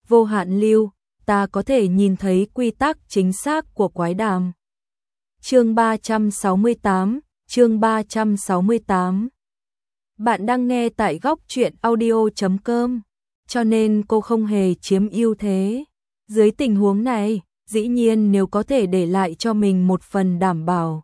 vô hạn lưu, ta có thể nhìn thấy quy tắc chính xác của quái đàm. Chương 368, chương 368. Bạn đang nghe tại góc truyện audio.com, cho nên cô không hề chiếm ưu thế. Dưới tình huống này, dĩ nhiên nếu có thể để lại cho mình một phần đảm bảo,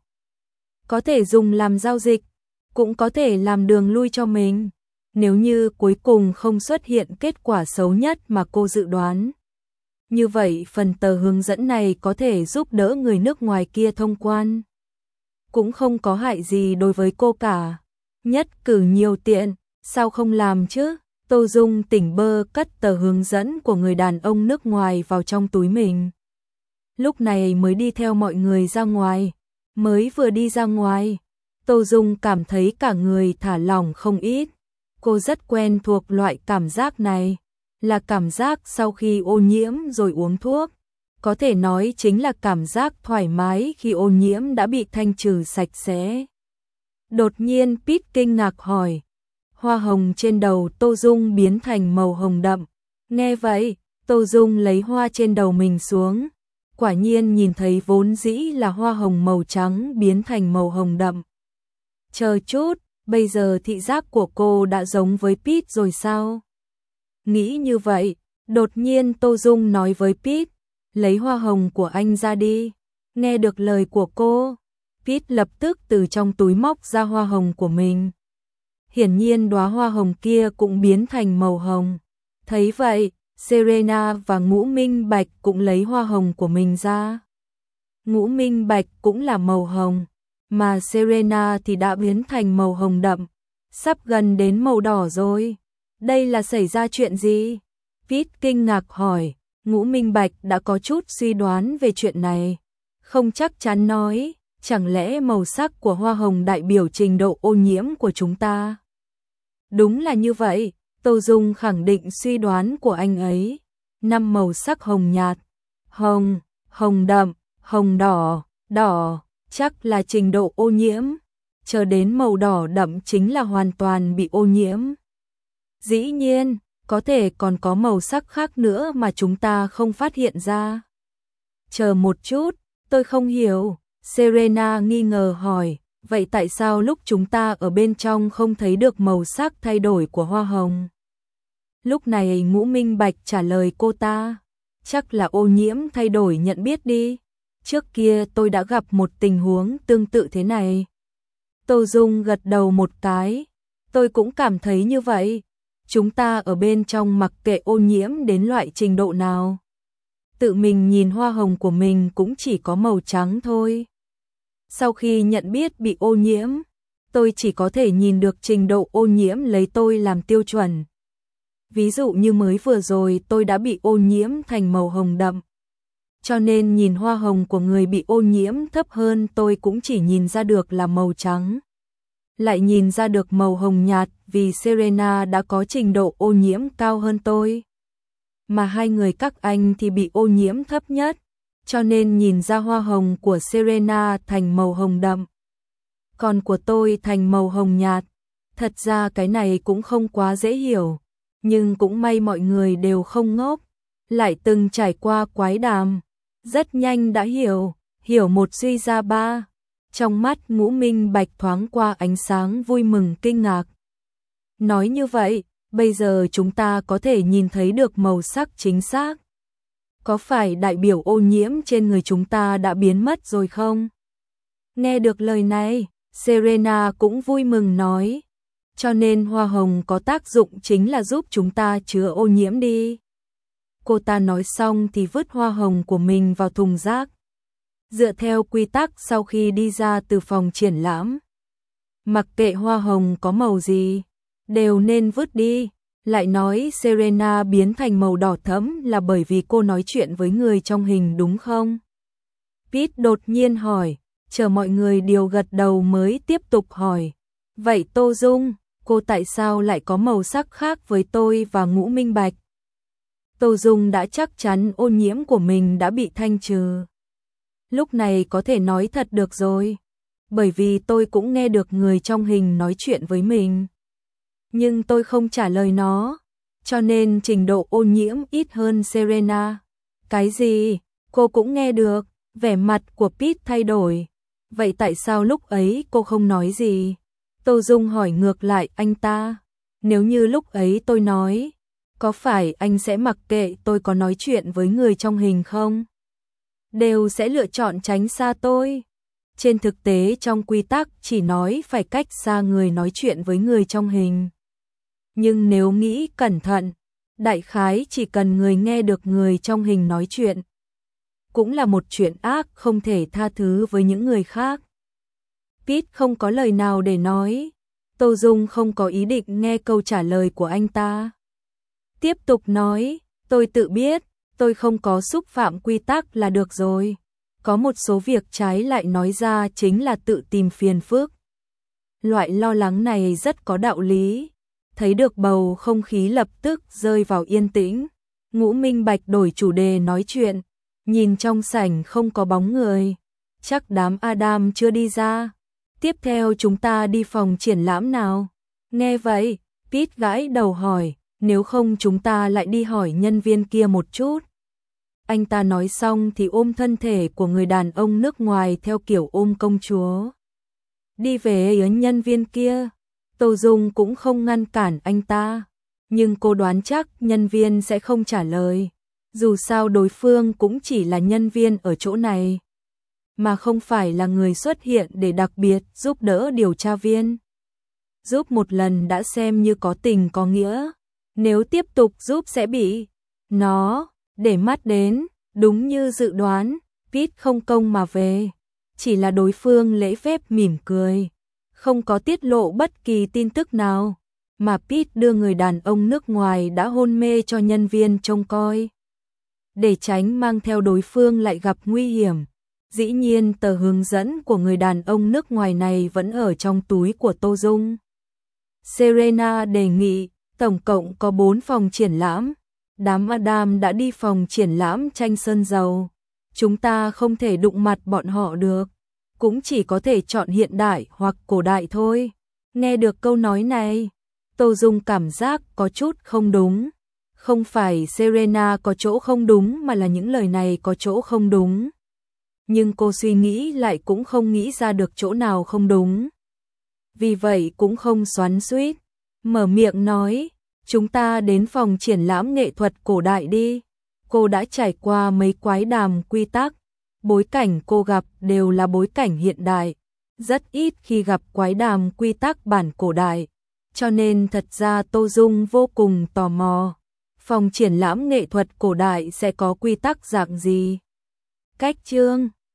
có thể dùng làm giao dịch, cũng có thể làm đường lui cho mình. Nếu như cuối cùng không xuất hiện kết quả xấu nhất mà cô dự đoán, như vậy phần tờ hướng dẫn này có thể giúp đỡ người nước ngoài kia thông quan. Cũng không có hại gì đối với cô cả. Nhất cử nhiều tiện, sao không làm chứ? Tô Dung tỉnh bơ cất tờ hướng dẫn của người đàn ông nước ngoài vào trong túi mình. Lúc này mới đi theo mọi người ra ngoài. Mới vừa đi ra ngoài, Tô Dung cảm thấy cả người thả lỏng không ít. Cô rất quen thuộc loại cảm giác này, là cảm giác sau khi ô nhiễm rồi uống thuốc. Có thể nói chính là cảm giác thoải mái khi ô nhiễm đã bị thanh trừ sạch sẽ. Đột nhiên Pete kinh ngạc hỏi, hoa hồng trên đầu Tô Dung biến thành màu hồng đậm. Nghe vậy, Tô Dung lấy hoa trên đầu mình xuống. Quả nhiên nhìn thấy vốn dĩ là hoa hồng màu trắng biến thành màu hồng đậm. Chờ chút, bây giờ thị giác của cô đã giống với Pete rồi sao? Nghĩ như vậy, đột nhiên Tô Dung nói với Pete, lấy hoa hồng của anh ra đi. Nghe được lời của cô, Pete lập tức từ trong túi móc ra hoa hồng của mình. Hiển nhiên đóa hoa hồng kia cũng biến thành màu hồng. Thấy vậy, Serena và Ngũ Minh Bạch cũng lấy hoa hồng của mình ra. Ngũ Minh Bạch cũng là màu hồng, mà Serena thì đã biến thành màu hồng đậm, sắp gần đến màu đỏ rồi. Đây là xảy ra chuyện gì? Pete kinh ngạc hỏi. Ngũ Minh Bạch đã có chút suy đoán về chuyện này, không chắc chắn nói, chẳng lẽ màu sắc của hoa hồng đại biểu trình độ ô nhiễm của chúng ta? Đúng là như vậy, Tô Dung khẳng định suy đoán của anh ấy. 5 màu sắc hồng nhạt, hồng, hồng đậm, hồng đỏ, đỏ, chắc là trình độ ô nhiễm. Chờ đến màu đỏ đậm chính là hoàn toàn bị ô nhiễm. Dĩ nhiên, có thể còn có màu sắc khác nữa mà chúng ta không phát hiện ra. Chờ một chút, tôi không hiểu. Serena nghi ngờ hỏi, vậy tại sao lúc chúng ta ở bên trong không thấy được màu sắc thay đổi của hoa hồng? Lúc này Ngũ Minh Bạch trả lời cô ta, chắc là ô nhiễm thay đổi nhận biết đi. Trước kia tôi đã gặp một tình huống tương tự thế này. Tô Dung gật đầu một cái, tôi cũng cảm thấy như vậy. Chúng ta ở bên trong mặc kệ ô nhiễm đến loại trình độ nào, tự mình nhìn hoa hồng của mình cũng chỉ có màu trắng thôi. Sau khi nhận biết bị ô nhiễm, tôi chỉ có thể nhìn được trình độ ô nhiễm lấy tôi làm tiêu chuẩn. Ví dụ như mới vừa rồi tôi đã bị ô nhiễm thành màu hồng đậm. Cho nên nhìn hoa hồng của người bị ô nhiễm thấp hơn tôi cũng chỉ nhìn ra được là màu trắng. Lại nhìn ra được màu hồng nhạt vì Serena đã có trình độ ô nhiễm cao hơn tôi. Mà hai người các anh thì bị ô nhiễm thấp nhất, cho nên nhìn ra hoa hồng của Serena thành màu hồng đậm, còn của tôi thành màu hồng nhạt. Thật ra cái này cũng không quá dễ hiểu, nhưng cũng may mọi người đều không ngốc, lại từng trải qua quái đàm, rất nhanh đã hiểu một suy ra ba. Trong mắt Ngũ Minh Bạch thoáng qua ánh sáng vui mừng kinh ngạc. Nói như vậy, bây giờ chúng ta có thể nhìn thấy được màu sắc chính xác. Có phải đại biểu ô nhiễm trên người chúng ta đã biến mất rồi không? Nghe được lời này, Serena cũng vui mừng nói. Cho nên hoa hồng có tác dụng chính là giúp chúng ta chứa ô nhiễm đi. Cô ta nói xong thì vứt hoa hồng của mình vào thùng rác. Dựa theo quy tắc sau khi đi ra từ phòng triển lãm, mặc kệ hoa hồng có màu gì, đều nên vứt đi. Lại nói Serena biến thành màu đỏ thẫm là bởi vì cô nói chuyện với người trong hình đúng không? Pete đột nhiên hỏi, chờ mọi người đều gật đầu mới tiếp tục hỏi. Vậy Tô Dung, cô tại sao lại có màu sắc khác với tôi và Ngũ Minh Bạch? Tô Dung đã chắc chắn ô nhiễm của mình đã bị thanh trừ. Lúc này có thể nói thật được rồi, bởi vì tôi cũng nghe được người trong hình nói chuyện với mình. Nhưng tôi không trả lời nó, cho nên trình độ ô nhiễm ít hơn Serena. Cái gì? Cô cũng nghe được, vẻ mặt của Pete thay đổi. Vậy tại sao lúc ấy cô không nói gì? Tô Dung hỏi ngược lại anh ta. Nếu như lúc ấy tôi nói, có phải anh sẽ mặc kệ tôi có nói chuyện với người trong hình không? Đều sẽ lựa chọn tránh xa tôi. Trên thực tế trong quy tắc chỉ nói phải cách xa người nói chuyện với người trong hình. Nhưng nếu nghĩ cẩn thận, đại khái chỉ cần người nghe được người trong hình nói chuyện, cũng là một chuyện ác không thể tha thứ với những người khác. Pete không có lời nào để nói. Tô Dung không có ý định nghe câu trả lời của anh ta. Tiếp tục nói, tôi tự biết, tôi không có xúc phạm quy tắc là được rồi. Có một số việc trái lại nói ra chính là tự tìm phiền phức. Loại lo lắng này rất có đạo lý. Thấy được bầu không khí lập tức rơi vào yên tĩnh. Ngũ Minh Bạch đổi chủ đề nói chuyện. Nhìn trong sảnh không có bóng người. Chắc đám Adam chưa đi ra. Tiếp theo chúng ta đi phòng triển lãm nào? Nghe vậy, Pete gãi đầu hỏi, nếu không chúng ta lại đi hỏi nhân viên kia một chút. Anh ta nói xong thì ôm thân thể của người đàn ông nước ngoài theo kiểu ôm công chúa. Đi về với nhân viên kia. Tô Dung cũng không ngăn cản anh ta, nhưng cô đoán chắc nhân viên sẽ không trả lời. Dù sao đối phương cũng chỉ là nhân viên ở chỗ này, mà không phải là người xuất hiện để đặc biệt giúp đỡ điều tra viên. Giúp một lần đã xem như có tình có nghĩa, nếu tiếp tục giúp sẽ bị nó để mắt đến. Đúng như dự đoán, Pete không công mà về, chỉ là đối phương lễ phép mỉm cười, không có tiết lộ bất kỳ tin tức nào, mà Pete đưa người đàn ông nước ngoài đã hôn mê cho nhân viên trông coi, để tránh mang theo đối phương lại gặp nguy hiểm. Dĩ nhiên tờ hướng dẫn của người đàn ông nước ngoài này vẫn ở trong túi của Tô Dung. Serena đề nghị, tổng cộng có 4 phòng triển lãm. Đám Adam đã đi phòng triển lãm tranh sơn dầu. Chúng ta không thể đụng mặt bọn họ được. Cũng chỉ có thể chọn hiện đại hoặc cổ đại thôi. Nghe được câu nói này, Tô Dung cảm giác có chút không đúng. Không phải Serena có chỗ không đúng mà là những lời này có chỗ không đúng. Nhưng cô suy nghĩ lại cũng không nghĩ ra được chỗ nào không đúng. Vì vậy cũng không xoắn xuýt, mở miệng nói, chúng ta đến phòng triển lãm nghệ thuật cổ đại đi. Cô đã trải qua mấy quái đàm quy tắc, bối cảnh cô gặp đều là bối cảnh hiện đại, rất ít khi gặp quái đàm quy tắc bản cổ đại, cho nên thật ra Tô Dung vô cùng tò mò, phòng triển lãm nghệ thuật cổ đại sẽ có quy tắc dạng gì. Cách chương